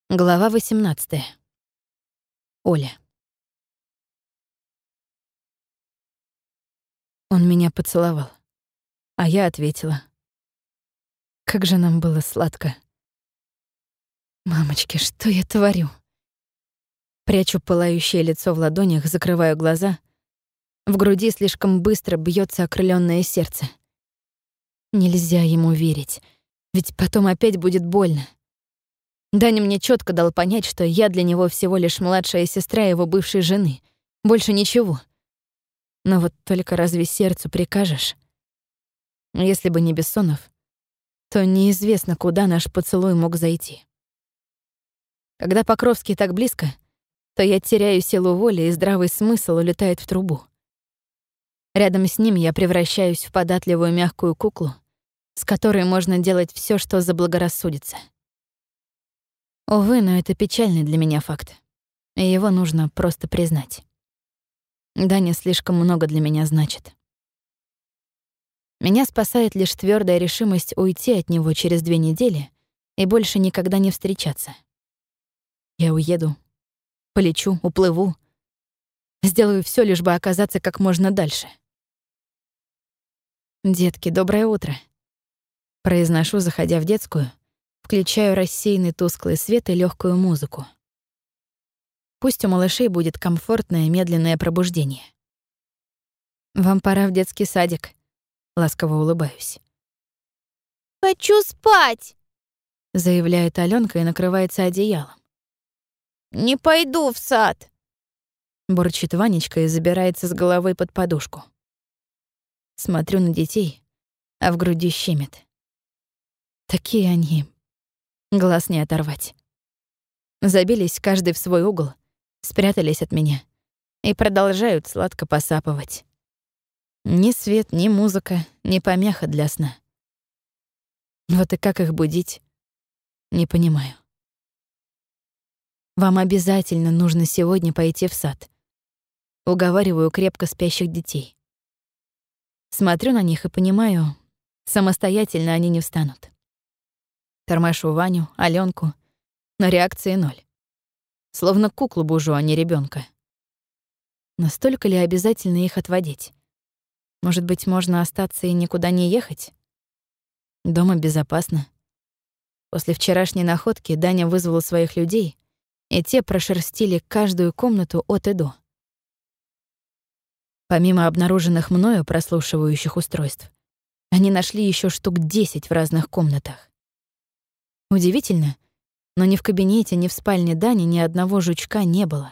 Глава 18. Оля. Он меня поцеловал, а я ответила. Как же нам было сладко. Мамочки, что я творю? Прячу пылающее лицо в ладонях, закрываю глаза. В груди слишком быстро бьется окрылённое сердце. Нельзя ему верить, ведь потом опять будет больно. Даня мне четко дал понять, что я для него всего лишь младшая сестра его бывшей жены. Больше ничего. Но вот только разве сердцу прикажешь? Если бы не Бессонов, то неизвестно, куда наш поцелуй мог зайти. Когда Покровский так близко, то я теряю силу воли, и здравый смысл улетает в трубу. Рядом с ним я превращаюсь в податливую мягкую куклу, с которой можно делать все, что заблагорассудится. Увы, но это печальный для меня факт, и его нужно просто признать. Даня слишком много для меня значит. Меня спасает лишь твёрдая решимость уйти от него через 2 недели и больше никогда не встречаться. Я уеду, полечу, уплыву. Сделаю всё, лишь бы оказаться как можно дальше. «Детки, доброе утро», — произношу, заходя в детскую, включаю рассеянный тусклый свет и лёгкую музыку. Пусть у малышей будет комфортное медленное пробуждение. «Вам пора в детский садик», — ласково улыбаюсь. «Хочу спать!» — заявляет Алёнка и накрывается одеялом. «Не пойду в сад!» — бурчит Ванечка и забирается с головой под подушку. Смотрю на детей, а в груди щемит. Такие они. Глаз не оторвать. Забились каждый в свой угол, спрятались от меня и продолжают сладко посапывать. Ни свет, ни музыка, ни помеха для сна. Вот и как их будить, не понимаю. Вам обязательно нужно сегодня пойти в сад. Уговариваю крепко спящих детей. Смотрю на них и понимаю, самостоятельно они не встанут. Тормошу Ваню, Алёнку, но реакции ноль. Словно куклу бужу, а не ребёнка. Настолько ли обязательно их отводить? Может быть, можно остаться и никуда не ехать? Дома безопасно. После вчерашней находки Даня вызвал своих людей, и те прошерстили каждую комнату от и до. Помимо обнаруженных мною прослушивающих устройств, они нашли ещё штук 10 в разных комнатах. Удивительно, но ни в кабинете, ни в спальне Дани ни одного жучка не было.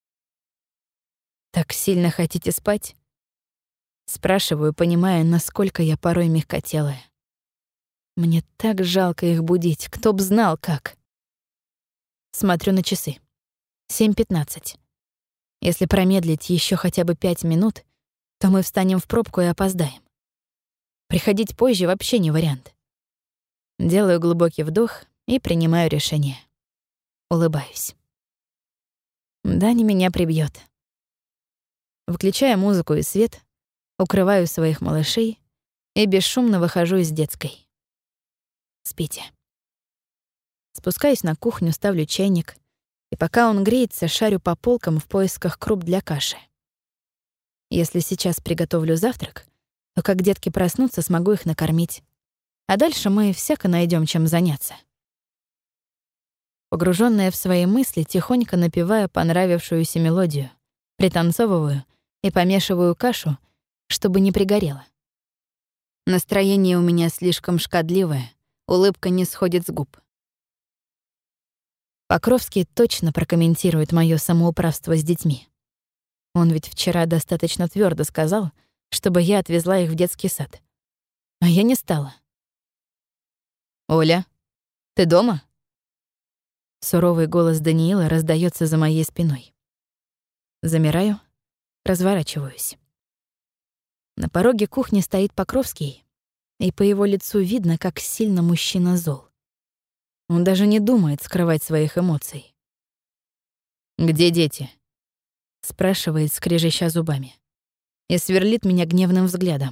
«Так сильно хотите спать?» Спрашиваю, понимая, насколько я порой мягкотелая. Мне так жалко их будить, кто б знал как. Смотрю на часы. 7:15. Если промедлить ещё хотя бы 5 минут, то мы встанем в пробку и опоздаем. Приходить позже вообще не вариант. Делаю глубокий вдох и принимаю решение. Улыбаюсь. Даня меня прибьёт. Выключаю музыку и свет, укрываю своих малышей и бесшумно выхожу из детской. Спите. Спускаюсь на кухню, ставлю чайник, и пока он греется, шарю по полкам в поисках круп для каши. Если сейчас приготовлю завтрак, то как детки проснутся, смогу их накормить. А дальше мы всяко найдём чем заняться. Погружённая в свои мысли, тихонько напеваю понравившуюся мелодию, пританцовываю и помешиваю кашу, чтобы не пригорело. Настроение у меня слишком шкодливое, улыбка не сходит с губ. Покровский точно прокомментирует моё самоуправство с детьми. Он ведь вчера достаточно твёрдо сказал, чтобы я отвезла их в детский сад. А я не стала. «Оля, ты дома?» Суровый голос Даниила раздаётся за моей спиной. Замираю, разворачиваюсь. На пороге кухни стоит Покровский, и по его лицу видно, как сильно мужчина зол. Он даже не думает скрывать своих эмоций. «Где дети?» — спрашивает, скрежеща зубами, и сверлит меня гневным взглядом.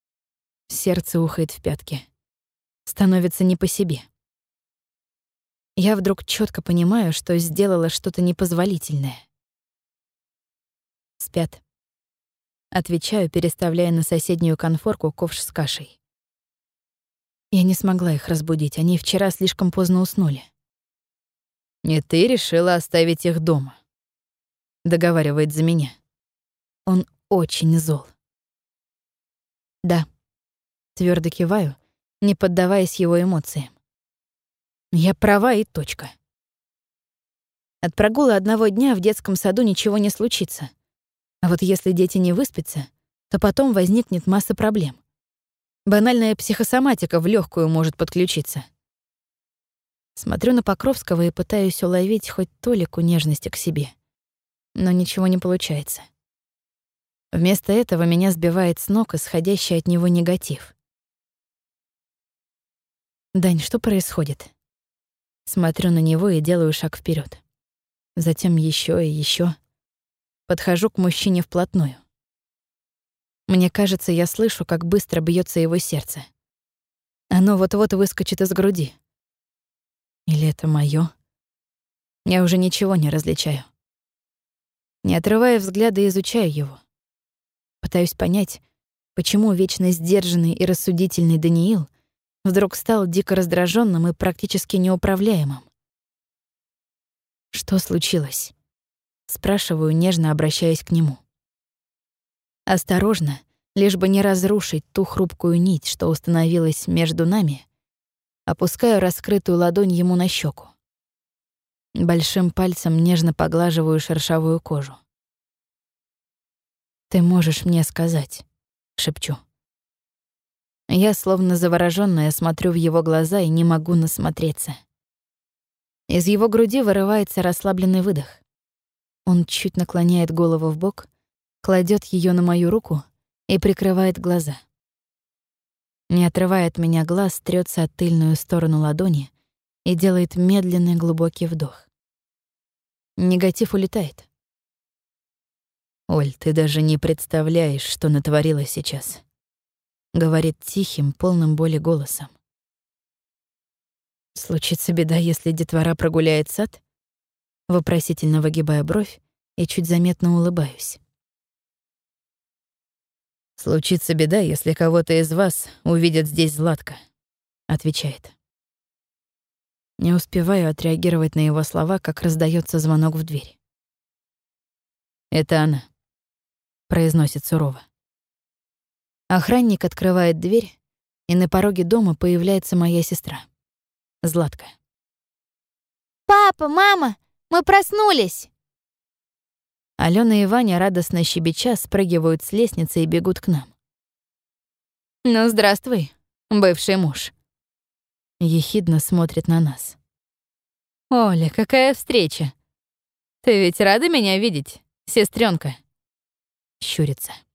Сердце ухает в пятки. Становится не по себе. я вдруг четко понимаю, что сделала что-то непозволительное. Спят. Отвечаю, переставляя на соседнюю конфорку ковш с кашей. Я не смогла их разбудить, они вчера слишком поздно уснули. «И ты решила оставить их дома», — договаривает за меня. Он очень зол. Да, твердо киваю, не поддаваясь его эмоциям. Я права и точка. От прогула одного дня в детском саду ничего не случится. А вот если дети не выспятся, то потом возникнет масса проблем. Банальная психосоматика в легкую может подключиться. Смотрю на Покровского и пытаюсь уловить хоть толику нежности к себе. Но ничего не получается. Вместо этого меня сбивает с ног исходящий от него негатив. «Дань, что происходит?» Смотрю на него и делаю шаг вперед. Затем еще и еще. Подхожу к мужчине вплотную. Мне кажется, я слышу, как быстро бьется его сердце. Оно вот-вот выскочит из груди. Или это моё? Я уже ничего не различаю. Не отрывая взгляда, изучаю его. Пытаюсь понять, почему вечно сдержанный и рассудительный Даниил вдруг стал дико раздраженным и практически неуправляемым. Что случилось? Спрашиваю, нежно обращаясь к нему. Осторожно, лишь бы не разрушить ту хрупкую нить, что установилась между нами, опускаю раскрытую ладонь ему на щеку. Большим пальцем нежно поглаживаю шершавую кожу. «Ты можешь мне сказать», — шепчу. Я, словно заворожённая, смотрю в его глаза и не могу насмотреться. Из его груди вырывается расслабленный выдох. Он чуть наклоняет голову вбок, кладет ее на мою руку и прикрывает глаза. Не отрывая от меня глаз, трётся о тыльную сторону ладони и делает медленный глубокий вдох. Негатив улетает. «Оль, ты даже не представляешь, что натворила сейчас», — говорит тихим, полным боли голосом. «Случится беда, если детвора прогуляет сад?» Вопросительно выгибая бровь и чуть заметно улыбаюсь. «Случится беда, если кого-то из вас увидят здесь Златка», — отвечает. Не успеваю отреагировать на его слова, как раздаётся звонок в дверь. «Это она», — произносит сурово. Охранник открывает дверь, и на пороге дома появляется моя сестра, Златка. Папа, мама, мы проснулись! Алёна и Ваня, радостно щебеча, спрыгивают с лестницы и бегут к нам. «Ну, здравствуй, бывший муж». Ехидно смотрит на нас. «Оля, какая встреча! Ты ведь рада меня видеть, сестренка?» Щурится.